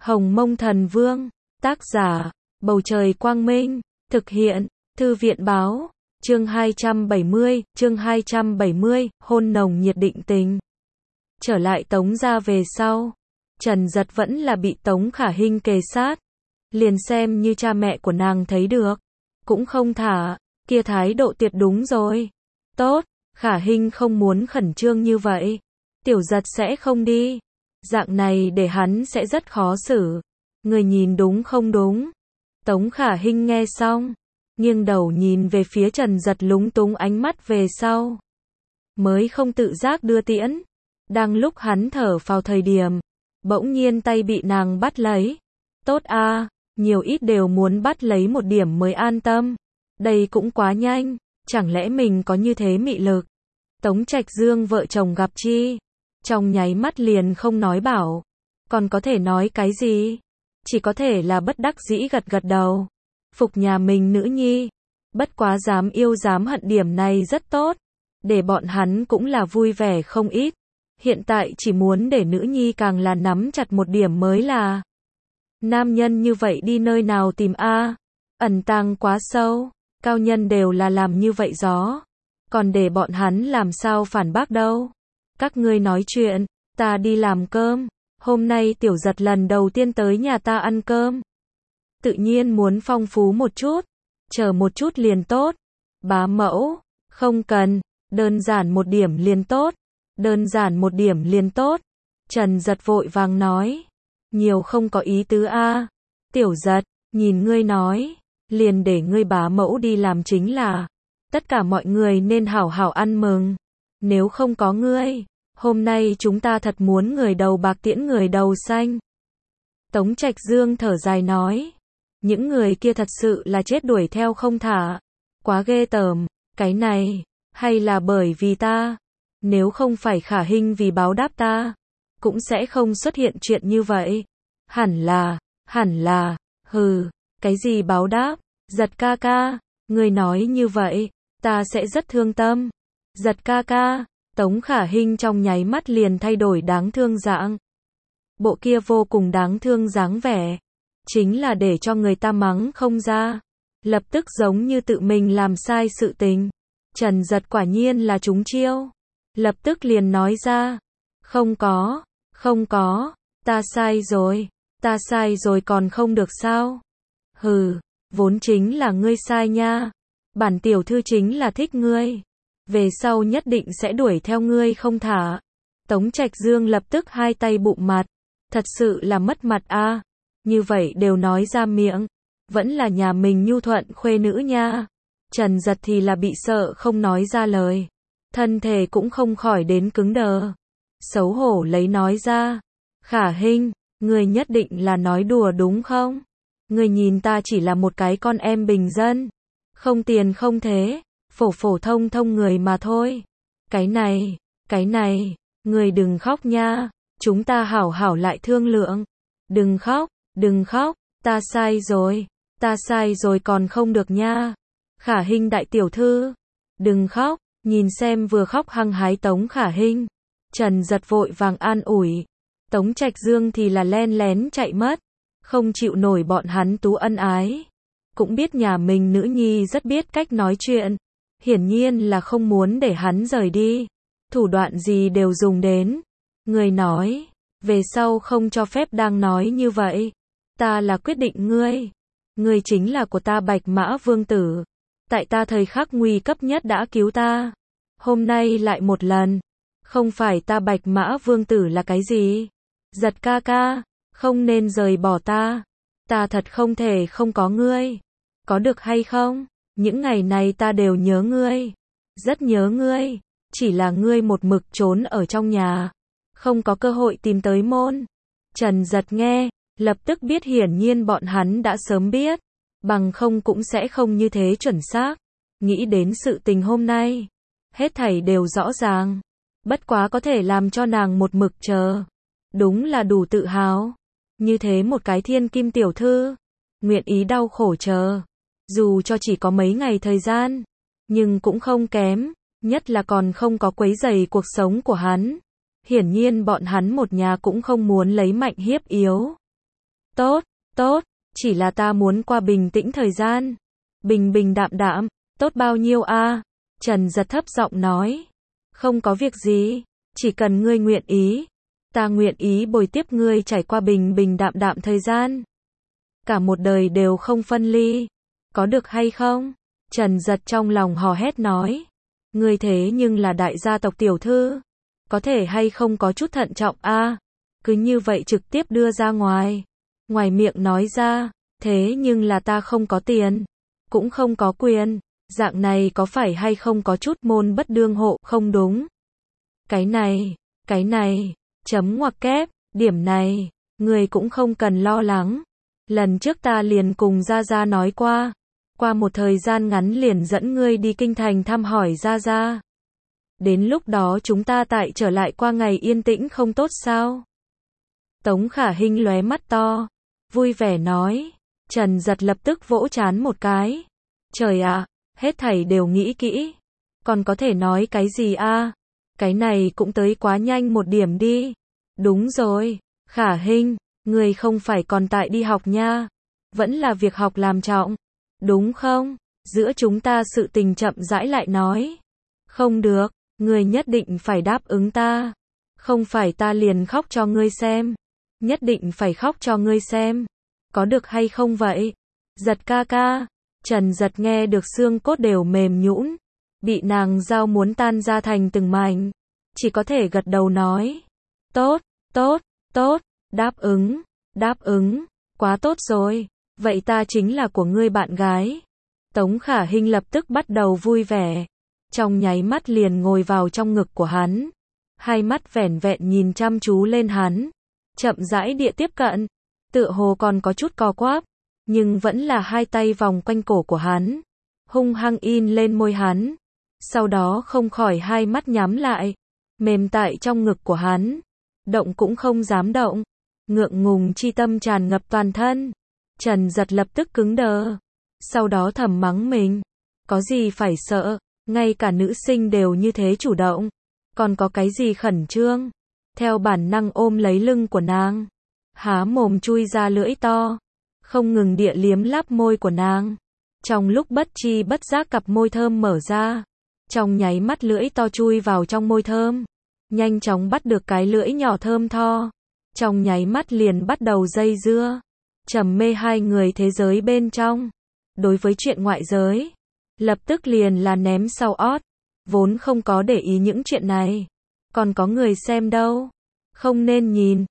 Hồng Mông Thần Vương, tác giả, Bầu Trời Quang Minh, thực hiện, Thư viện Báo, chương 270, hôn nồng nhiệt định tình. Trở lại Tống gia về sau, Trần Dật vẫn là bị Tống Khả Hinh kề sát, liền xem như cha mẹ của nàng thấy được, cũng không thả, kia thái độ tuyệt đúng rồi. Tốt, Khả Hinh không muốn khẩn trương như vậy, Tiểu Dật sẽ không đi, dạng này để hắn sẽ rất khó xử. Người nhìn đúng không đúng? Tống Khả Hinh nghe xong, nghiêng đầu nhìn về phía Trần Dật lúng túng ánh mắt về sau. Mới không tự giác đưa tiễn. Đang lúc hắn thở phào thời điểm, bỗng nhiên tay bị nàng bắt lấy. Tốt a, nhiều ít đều muốn bắt lấy một điểm mới an tâm. Đây cũng quá nhanh, chẳng lẽ mình có như thế mị lực? Tống Trạch Dương vợ chồng gặp chi? Trong nháy mắt liền không nói bảo. Còn có thể nói cái gì? Chỉ có thể là bất đắc dĩ gật gật đầu. Phục nhà mình nữ nhi. Bất quá dám yêu dám hận điểm này rất tốt. Để bọn hắn cũng là vui vẻ không ít. Hiện tại chỉ muốn để nữ nhi càng là nắm chặt một điểm mới là. Nam nhân như vậy đi nơi nào tìm a? Ẩn tàng quá sâu. Cao nhân đều là làm như vậy gió. Còn để bọn hắn làm sao phản bác đâu. Các ngươi nói chuyện, ta đi làm cơm. Hôm nay Tiểu Dật lần đầu tiên tới nhà ta ăn cơm. Tự nhiên muốn phong phú một chút. Chờ một chút liền tốt. Bá mẫu, không cần. Đơn giản một điểm liền tốt. Đơn giản một điểm liền tốt. Trần Dật vội vàng nói. Nhiều không có ý tứ a. Tiểu Dật, nhìn ngươi nói. Liền để ngươi bá mẫu đi làm chính là. Tất cả mọi người nên hảo hảo ăn mừng. Nếu không có ngươi, hôm nay chúng ta thật muốn người đầu bạc tiễn người đầu xanh. Tống Trạch Dương thở dài nói. Những người kia thật sự là chết đuổi theo không thả. Quá ghê tởm, cái này, hay là bởi vì ta. Nếu không phải Khả Hinh vì báo đáp ta, cũng sẽ không xuất hiện chuyện như vậy. Hẳn là, hừ, cái gì báo đáp, Dật ca ca, người nói như vậy, ta sẽ rất thương tâm. Dật ca ca, Tống Khả Hinh trong nháy mắt liền thay đổi đáng thương dạng. Bộ kia vô cùng đáng thương dáng vẻ, chính là để cho người ta mắng không ra. Lập tức giống như tự mình làm sai sự tình. Trần Dật quả nhiên là trúng chiêu. Lập tức liền nói ra. Không có, ta sai rồi còn không được sao? Hừ, vốn chính là ngươi sai nha. Bản tiểu thư chính là thích ngươi. Về sau nhất định sẽ đuổi theo ngươi không thả. Tống Trạch Dương lập tức hai tay bụng mặt. Thật sự là mất mặt a. Như vậy đều nói ra miệng. Vẫn là nhà mình nhu thuận khuê nữ nha. Trần Dật thì là bị sợ không nói ra lời. Thân thể cũng không khỏi đến cứng đờ. Xấu hổ lấy nói ra. Khả Hinh, ngươi nhất định là nói đùa đúng không? Ngươi nhìn ta chỉ là một cái con em bình dân. Không tiền không thế. Phổ thông người mà thôi. Cái này, ngươi đừng khóc nha. Chúng ta hảo hảo lại thương lượng. Đừng khóc, ta sai rồi còn không được nha. Khả Hinh đại tiểu thư, đừng khóc, nhìn xem vừa khóc hăng hái Tống Khả Hinh. Trần Dật vội vàng an ủi. Tống Trạch Dương thì là len lén chạy mất, không chịu nổi bọn hắn tú ân ái. Cũng biết nhà mình nữ nhi rất biết cách nói chuyện, hiển nhiên là không muốn để hắn rời đi. Thủ đoạn gì đều dùng đến. Người nói, về sau không cho phép đang nói như vậy. Ta là quyết định ngươi. Ngươi chính là của ta Bạch Mã Vương Tử. Tại ta thời khắc nguy cấp nhất đã cứu ta. Hôm nay lại một lần. Không phải ta Bạch Mã Vương Tử là cái gì? Dật ca ca, không nên rời bỏ ta. Ta thật không thể không có ngươi. Có được hay không? Những ngày này ta đều nhớ ngươi. Rất nhớ ngươi. Chỉ là ngươi một mực trốn ở trong nhà. Không có cơ hội tìm tới môn. Trần Dật nghe, lập tức biết hiển nhiên bọn hắn đã sớm biết. Bằng không cũng sẽ không như thế chuẩn xác. Nghĩ đến sự tình hôm nay. Hết thảy đều rõ ràng. Bất quá có thể làm cho nàng một mực chờ. Đúng là đủ tự hào. Như thế một cái thiên kim tiểu thư. Nguyện ý đau khổ chờ. Dù cho chỉ có mấy ngày thời gian. Nhưng cũng không kém. Nhất là còn không có quấy rầy cuộc sống của hắn. Hiển nhiên bọn hắn một nhà cũng không muốn lấy mạnh hiếp yếu. tốt, tốt, chỉ là ta muốn qua bình tĩnh thời gian. Bình bình đạm đạm, tốt bao nhiêu a? Trần Giật thấp giọng nói. Không có việc gì, chỉ cần ngươi nguyện ý. Ta nguyện ý bồi tiếp ngươi trải qua bình bình đạm đạm thời gian. Cả một đời đều không phân ly. Có được hay không? Trần Giật trong lòng hò hét nói. Ngươi thế nhưng là đại gia tộc tiểu thư. Có thể hay không có chút thận trọng a? Cứ như vậy trực tiếp đưa ra ngoài. Ngoài miệng nói ra, thế nhưng là ta không có tiền. Cũng không có quyền. Dạng này có phải hay không có chút môn bất đương hộ không đúng? Cái này, chấm ngoặc kép, điểm này, người cũng không cần lo lắng. Lần trước ta liền cùng Gia Gia nói qua một thời gian ngắn liền dẫn ngươi đi kinh thành thăm hỏi Gia Gia. Đến lúc đó chúng ta tại trở lại qua ngày yên tĩnh không tốt sao? Tống Khả Hinh lóe mắt to, vui vẻ nói. Trần Giật lập tức vỗ trán một cái. Trời ạ, hết thảy đều nghĩ kỹ. Còn có thể nói cái gì a? Cái này cũng tới quá nhanh một điểm đi. Đúng rồi, Khả Hinh, người không phải còn tại đi học nha. Vẫn là việc học làm trọng. Đúng không? Giữa chúng ta sự tình chậm rãi lại nói. Không được, người nhất định phải đáp ứng ta. Không phải ta liền khóc cho ngươi xem. Nhất định phải khóc cho ngươi xem. Có được hay không vậy? Giật ca ca. Trần Giật nghe được xương cốt đều mềm nhũn, bị nàng giao muốn tan ra thành từng mảnh, chỉ có thể gật đầu nói. Tốt, tốt, tốt, đáp ứng, quá tốt rồi, vậy ta chính là của ngươi bạn gái. Tống Khả Hinh lập tức bắt đầu vui vẻ, trong nháy mắt liền ngồi vào trong ngực của hắn, hai mắt vẻn vẹn nhìn chăm chú lên hắn, chậm rãi địa tiếp cận, tựa hồ còn có chút co quắp. Nhưng vẫn là hai tay vòng quanh cổ của hắn, hung hăng in lên môi hắn, sau đó không khỏi hai mắt nhắm lại, mềm tại trong ngực của hắn, động cũng không dám động, ngượng ngùng chi tâm tràn ngập toàn thân. Trần Giật lập tức cứng đờ, sau đó thầm mắng mình, có gì phải sợ, ngay cả nữ sinh đều như thế chủ động, còn có cái gì khẩn trương, theo bản năng ôm lấy lưng của nàng, há mồm chui ra lưỡi to. Không ngừng địa liếm láp môi của nàng. Trong lúc bất chi bất giác cặp môi thơm mở ra. Trong nháy mắt lưỡi to chui vào trong môi thơm. Nhanh chóng bắt được cái lưỡi nhỏ thơm tho. Trong nháy mắt liền bắt đầu dây dưa. Trầm mê hai người thế giới bên trong. Đối với chuyện ngoại giới. Lập tức liền là ném sau ót. Vốn không có để ý những chuyện này. Còn có người xem đâu. Không nên nhìn.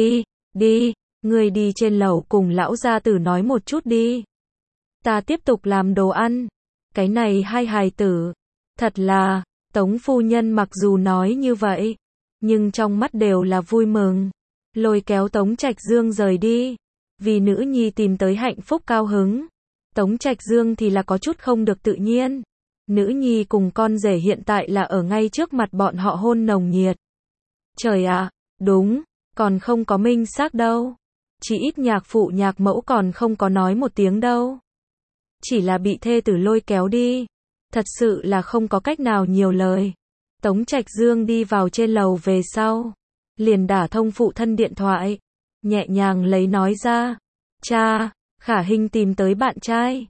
Đi. Ngươi đi trên lầu cùng lão gia tử nói một chút đi. Ta tiếp tục làm đồ ăn. Cái này hai hài tử. Thật là, Tống phu nhân mặc dù nói như vậy, nhưng trong mắt đều là vui mừng. Lôi kéo Tống Trạch Dương rời đi. Vì nữ nhi tìm tới hạnh phúc cao hứng. Tống Trạch Dương thì là có chút không được tự nhiên. Nữ nhi cùng con rể hiện tại là ở ngay trước mặt bọn họ hôn nồng nhiệt. Trời ạ, đúng, còn không có minh xác đâu. Chỉ ít nhạc phụ nhạc mẫu còn không có nói một tiếng đâu. Chỉ là bị thê tử lôi kéo đi. Thật sự là không có cách nào nhiều lời. Tống Trạch Dương đi vào trên lầu về sau. Liền đả thông phụ thân điện thoại. Nhẹ nhàng lấy nói ra. Cha, Khả Hinh tìm tới bạn trai.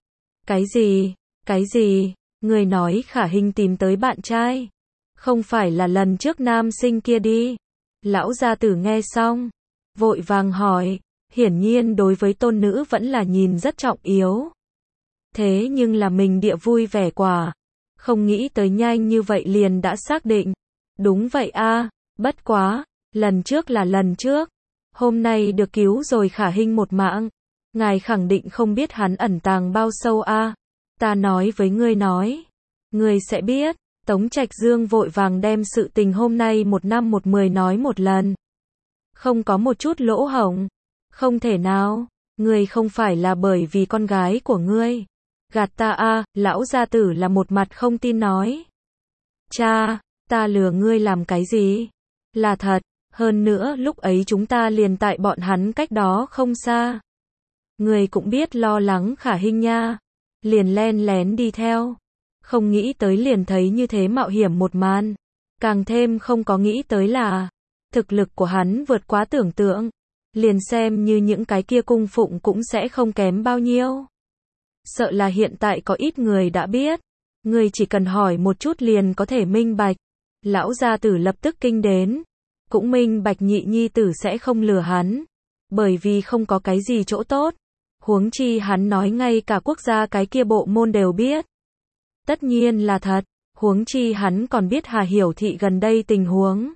Cái gì? Người nói Khả Hinh tìm tới bạn trai. Không phải là lần trước nam sinh kia đi. Lão gia tử nghe xong. Vội vàng hỏi. Hiển nhiên đối với tôn nữ vẫn là nhìn rất trọng yếu. Thế nhưng là mình địa vui vẻ quả. Không nghĩ tới nhanh như vậy liền đã xác định. Đúng vậy a, bất quá, lần trước là lần trước. Hôm nay được cứu rồi Khả Hinh một mạng. Ngài khẳng định không biết hắn ẩn tàng bao sâu a. Ta nói với ngươi nói. Ngươi sẽ biết. Tống Trạch Dương vội vàng đem sự tình hôm nay 1/10 nói một lần. Không có một chút lỗ hổng. Không thể nào, ngươi không phải là bởi vì con gái của ngươi. Gạt ta a, lão gia tử là một mặt không tin nói. Cha, ta lừa ngươi làm cái gì? Là thật, hơn nữa lúc ấy chúng ta liền tại bọn hắn cách đó không xa. Ngươi cũng biết lo lắng Khả Hinh nha. Liền len lén đi theo. Không nghĩ tới liền thấy như thế mạo hiểm một màn. Càng thêm không có nghĩ tới là thực lực của hắn vượt quá tưởng tượng. liền xem như những cái kia cung phụng cũng sẽ không kém bao nhiêu. Sợ là hiện tại có ít người đã biết, người chỉ cần hỏi một chút liền có thể minh bạch. Lão gia tử lập tức kinh đến, cũng minh bạch nhị nhi tử sẽ không lừa hắn, bởi vì không có cái gì chỗ tốt. Huống chi hắn nói ngay cả quốc gia cái kia bộ môn đều biết. Tất nhiên là thật, huống chi hắn còn biết Hà Hiểu Thị gần đây tình huống.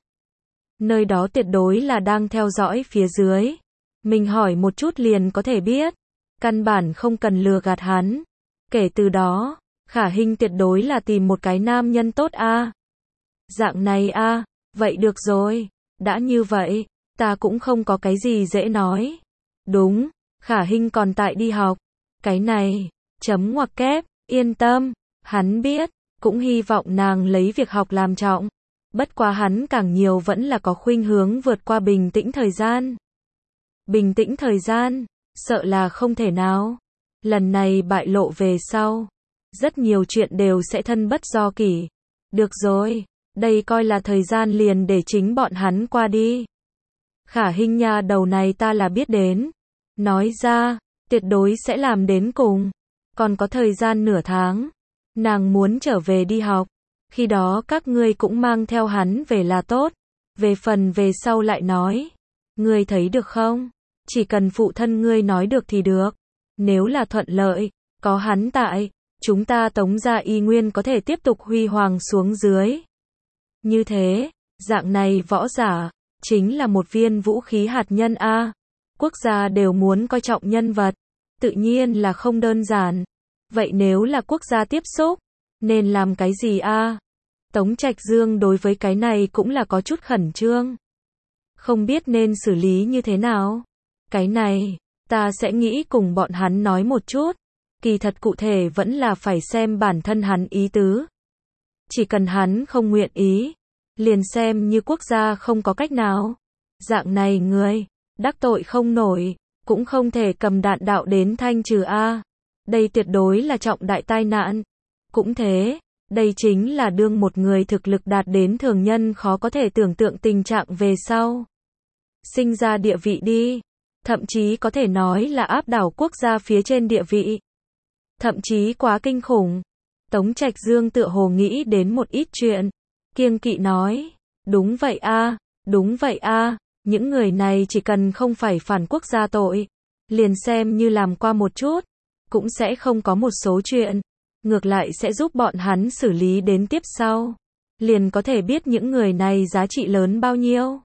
Nơi đó tuyệt đối là đang theo dõi phía dưới. Mình hỏi một chút liền có thể biết. Căn bản không cần lừa gạt hắn. Kể từ đó, Khả Hinh tuyệt đối là tìm một cái nam nhân tốt a. Dạng này a, vậy được rồi. Đã như vậy, ta cũng không có cái gì dễ nói. Đúng, Khả Hinh còn tại đi học. Cái này, chấm ngoặc kép, yên tâm, hắn biết, cũng hy vọng nàng lấy việc học làm trọng. Bất quá hắn càng nhiều vẫn là có khuynh hướng vượt qua bình tĩnh thời gian. Bình tĩnh thời gian, sợ là không thể nào. Lần này bại lộ về sau, rất nhiều chuyện đều sẽ thân bất do kỷ. Được rồi, đây coi là thời gian liền để chính bọn hắn qua đi. Khả Hinh nha đầu này ta là biết đến. Nói ra, tuyệt đối sẽ làm đến cùng. Còn có thời gian nửa tháng. Nàng muốn trở về đi học. Khi đó các ngươi cũng mang theo hắn về là tốt. Về phần về sau lại nói. Ngươi thấy được không? Chỉ cần phụ thân ngươi nói được thì được. Nếu là thuận lợi, có hắn tại, chúng ta Tống gia y nguyên có thể tiếp tục huy hoàng xuống dưới. Như thế, dạng này võ giả, chính là một viên vũ khí hạt nhân a. Quốc gia đều muốn coi trọng nhân vật, tự nhiên là không đơn giản. Vậy nếu là quốc gia tiếp xúc, nên làm cái gì a? Tống Trạch Dương đối với cái này cũng là có chút khẩn trương. Không biết nên xử lý như thế nào. Cái này, ta sẽ nghĩ cùng bọn hắn nói một chút. Kỳ thật cụ thể vẫn là phải xem bản thân hắn ý tứ. Chỉ cần hắn không nguyện ý, liền xem như quốc gia không có cách nào. Dạng này người, đắc tội không nổi, cũng không thể cầm đạn đạo đến thanh trừ a. Đây tuyệt đối là trọng đại tai nạn. Cũng thế, đây chính là đương một người thực lực đạt đến thường nhân khó có thể tưởng tượng tình trạng về sau. Sinh ra địa vị đi. Thậm chí có thể nói là áp đảo quốc gia phía trên địa vị. Thậm chí quá kinh khủng. Tống Trạch Dương tựa hồ nghĩ đến một ít chuyện. Kiêng kỵ nói. Đúng vậy a, đúng vậy a. Những người này chỉ cần không phải phản quốc gia tội. Liền xem như làm qua một chút. Cũng sẽ không có một số chuyện. Ngược lại sẽ giúp bọn hắn xử lý đến tiếp sau. Liền có thể biết những người này giá trị lớn bao nhiêu.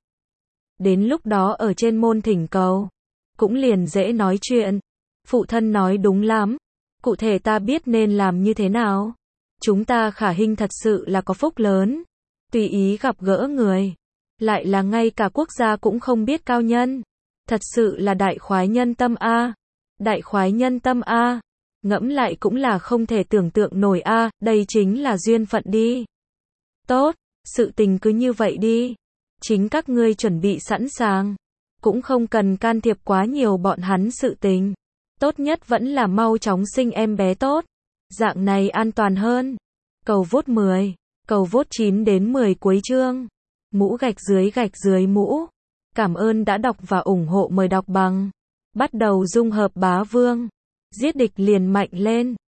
Đến lúc đó ở trên môn thỉnh cầu. Cũng liền dễ nói chuyện. Phụ thân nói đúng lắm. Cụ thể ta biết nên làm như thế nào. Chúng ta Khả Hinh thật sự là có phúc lớn. Tùy ý gặp gỡ người. Lại là ngay cả quốc gia cũng không biết cao nhân. Thật sự là đại khoái nhân tâm a. Đại khoái nhân tâm a. Ngẫm lại cũng là không thể tưởng tượng nổi a. Đây chính là duyên phận đi. Tốt, sự tình cứ như vậy đi. Chính các ngươi chuẩn bị sẵn sàng. Cũng không cần can thiệp quá nhiều bọn hắn sự tình. Tốt nhất vẫn là mau chóng sinh em bé tốt. Dạng này an toàn hơn. Cầu vote 10, cầu vote 9 đến 10 cuối chương. Mũ gạch dưới mũ. Cảm ơn đã đọc và ủng hộ, mời đọc bằng. Bắt đầu dung hợp bá vương. Giết địch liền mạnh lên.